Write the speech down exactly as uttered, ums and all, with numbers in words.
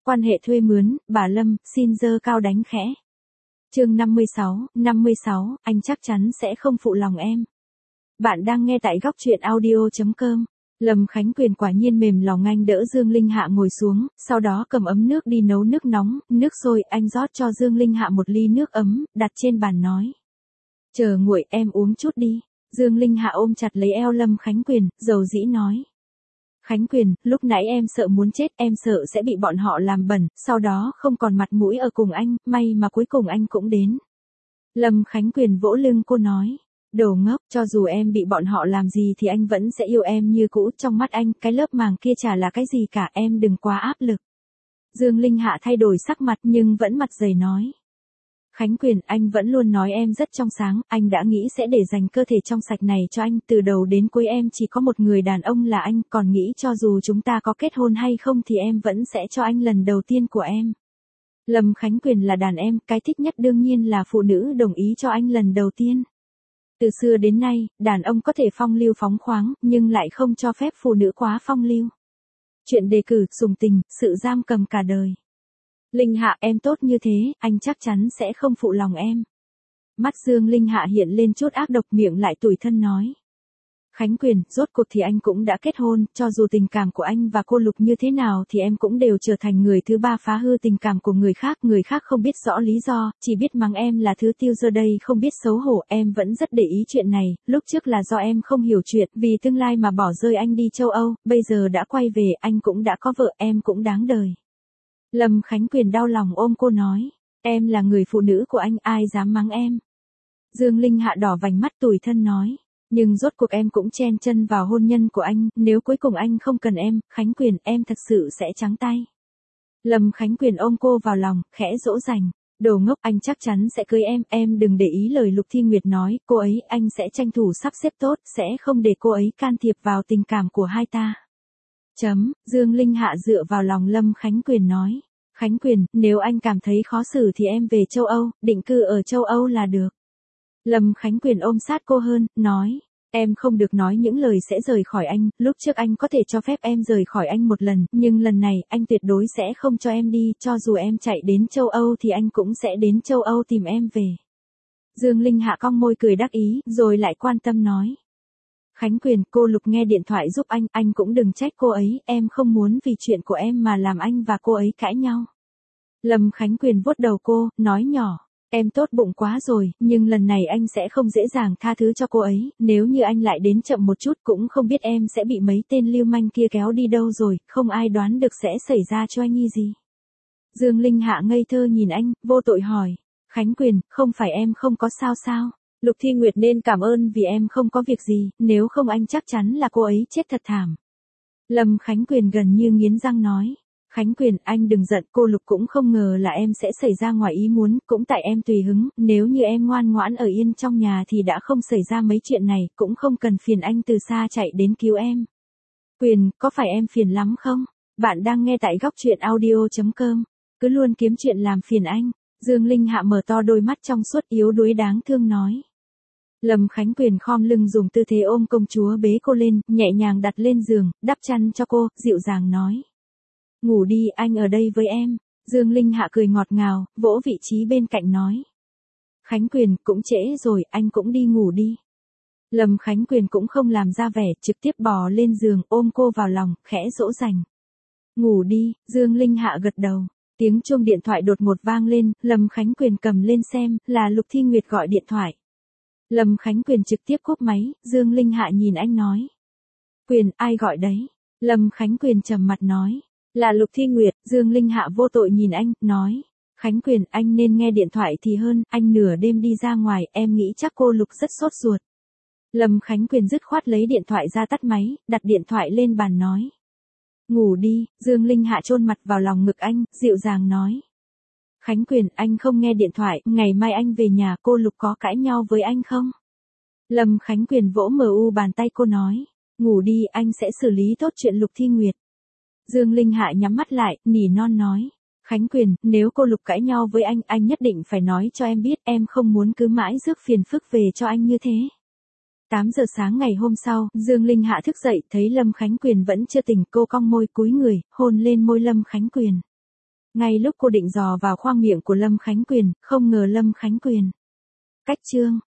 Quan hệ thuê mướn, bà Lâm, xin giơ cao đánh khẽ. Chương năm mươi sáu, năm mươi sáu, anh chắc chắn sẽ không phụ lòng em. Bạn đang nghe tại góc truyện audio chấm com. Lâm Khánh Quyền quả nhiên mềm lòng anh đỡ Dương Linh Hạ ngồi xuống, sau đó cầm ấm nước đi nấu nước nóng, nước sôi, anh rót cho Dương Linh Hạ một ly nước ấm, đặt trên bàn nói. Chờ nguội em uống chút đi. Dương Linh Hạ ôm chặt lấy eo Lâm Khánh Quyền, dầu dĩ nói. Khánh Quyền, lúc nãy em sợ muốn chết, em sợ sẽ bị bọn họ làm bẩn, sau đó không còn mặt mũi ở cùng anh, may mà cuối cùng anh cũng đến. Lâm Khánh Quyền vỗ lưng cô nói. Đồ ngốc, cho dù em bị bọn họ làm gì thì anh vẫn sẽ yêu em như cũ, trong mắt anh, cái lớp màng kia chả là cái gì cả, em đừng quá áp lực. Dương Linh Hạ thay đổi sắc mặt nhưng vẫn mặt dày nói. Khánh Quyền, anh vẫn luôn nói em rất trong sáng, anh đã nghĩ sẽ để dành cơ thể trong sạch này cho anh, từ đầu đến cuối em chỉ có một người đàn ông là anh, còn nghĩ cho dù chúng ta có kết hôn hay không thì em vẫn sẽ cho anh lần đầu tiên của em. Lâm Khánh Quyền là đàn em, cái thích nhất đương nhiên là phụ nữ đồng ý cho anh lần đầu tiên. Từ xưa đến nay, đàn ông có thể phong lưu phóng khoáng, nhưng lại không cho phép phụ nữ quá phong lưu. Chuyện đề cử, sủng tình, sự giam cầm cả đời. Linh Hạ, em tốt như thế, anh chắc chắn sẽ không phụ lòng em. Mắt Dương Linh Hạ hiện lên chút ác độc, miệng lại tủi thân nói. Khánh Quyền, rốt cuộc thì anh cũng đã kết hôn, cho dù tình cảm của anh và cô Lục như thế nào thì em cũng đều trở thành người thứ ba phá hư tình cảm của người khác. Người khác không biết rõ lý do, chỉ biết mắng em là thứ tiêu giờ đây không biết xấu hổ. Em vẫn rất để ý chuyện này, lúc trước là do em không hiểu chuyện, vì tương lai mà bỏ rơi anh đi châu Âu, bây giờ đã quay về, anh cũng đã có vợ, em cũng đáng đời. Lâm Khánh Quyền đau lòng ôm cô nói, em là người phụ nữ của anh, ai dám mắng em. Dương Linh Hạ đỏ vành mắt tủi thân nói, nhưng rốt cuộc em cũng chen chân vào hôn nhân của anh, nếu cuối cùng anh không cần em, Khánh Quyền, em thật sự sẽ trắng tay. Lâm Khánh Quyền ôm cô vào lòng, khẽ dỗ dành, đồ ngốc, anh chắc chắn sẽ cưới em, em đừng để ý lời Lục Thi Nguyệt nói, cô ấy, anh sẽ tranh thủ sắp xếp tốt, sẽ không để cô ấy can thiệp vào tình cảm của hai ta. Chấm, Dương Linh Hạ dựa vào lòng Lâm Khánh Quyền nói, Khánh Quyền, nếu anh cảm thấy khó xử thì em về châu Âu, định cư ở châu Âu là được. Lâm Khánh Quyền ôm sát cô hơn, nói, em không được nói những lời sẽ rời khỏi anh, lúc trước anh có thể cho phép em rời khỏi anh một lần, nhưng lần này, anh tuyệt đối sẽ không cho em đi, cho dù em chạy đến châu Âu thì anh cũng sẽ đến châu Âu tìm em về. Dương Linh Hạ cong môi cười đắc ý, rồi lại quan tâm nói. Khánh Quyền, cô Lục nghe điện thoại giúp anh, anh cũng đừng trách cô ấy, em không muốn vì chuyện của em mà làm anh và cô ấy cãi nhau. Lâm Khánh Quyền vuốt đầu cô, nói nhỏ, em tốt bụng quá rồi, nhưng lần này anh sẽ không dễ dàng tha thứ cho cô ấy, nếu như anh lại đến chậm một chút cũng không biết em sẽ bị mấy tên lưu manh kia kéo đi đâu rồi, không ai đoán được sẽ xảy ra cho anh y gì. Dương Linh Hạ ngây thơ nhìn anh, vô tội hỏi, Khánh Quyền, không phải em không có sao sao? Lục Thi Nguyệt nên cảm ơn vì em không có việc gì, nếu không anh chắc chắn là cô ấy chết thật thảm. Lâm Khánh Quyền gần như nghiến răng nói. Khánh Quyền, anh đừng giận, cô Lục cũng không ngờ là em sẽ xảy ra ngoài ý muốn, cũng tại em tùy hứng, nếu như em ngoan ngoãn ở yên trong nhà thì đã không xảy ra mấy chuyện này, cũng không cần phiền anh từ xa chạy đến cứu em. Quyền, có phải em phiền lắm không? Bạn đang nghe tại góc truyện audio chấm com, cứ luôn kiếm chuyện làm phiền anh. Dương Linh Hạ mở to đôi mắt trong suốt yếu đuối đáng thương nói. Lâm Khánh Quyền khom lưng dùng tư thế ôm công chúa bế cô lên, nhẹ nhàng đặt lên giường, đắp chăn cho cô, dịu dàng nói. Ngủ đi, anh ở đây với em. Dương Linh Hạ cười ngọt ngào, vỗ vị trí bên cạnh nói. Khánh Quyền, cũng trễ rồi, anh cũng đi ngủ đi. Lâm Khánh Quyền cũng không làm ra vẻ, trực tiếp bò lên giường, ôm cô vào lòng, khẽ dỗ dành. Ngủ đi, Dương Linh Hạ gật đầu. Tiếng chuông điện thoại đột ngột vang lên, Lâm Khánh Quyền cầm lên xem, là Lục Thi Nguyệt gọi điện thoại. Lâm Khánh Quyền trực tiếp cúp máy, Dương Linh Hạ nhìn anh nói. Quyền, ai gọi đấy? Lâm Khánh Quyền trầm mặt nói. Là Lục Thi Nguyệt, Dương Linh Hạ vô tội nhìn anh, nói. Khánh Quyền, anh nên nghe điện thoại thì hơn, anh nửa đêm đi ra ngoài, em nghĩ chắc cô Lục rất sốt ruột. Lâm Khánh Quyền dứt khoát lấy điện thoại ra tắt máy, đặt điện thoại lên bàn nói. Ngủ đi, Dương Linh Hạ chôn mặt vào lòng ngực anh, dịu dàng nói. Khánh Quyền, anh không nghe điện thoại, ngày mai anh về nhà, cô Lục có cãi nhau với anh không? Lâm Khánh Quyền vỗ mờ u bàn tay cô nói. Ngủ đi, anh sẽ xử lý tốt chuyện Lục Thi Nguyệt. Dương Linh Hạ nhắm mắt lại, nỉ non nói. Khánh Quyền, nếu cô Lục cãi nhau với anh, anh nhất định phải nói cho em biết, em không muốn cứ mãi rước phiền phức về cho anh như thế. tám giờ sáng ngày hôm sau, Dương Linh Hạ thức dậy, thấy Lâm Khánh Quyền vẫn chưa tỉnh, cô cong môi cúi người, hôn lên môi Lâm Khánh Quyền. Ngay lúc cô định dò vào khoang miệng của Lâm Khánh Quyền, không ngờ Lâm Khánh Quyền cách chương.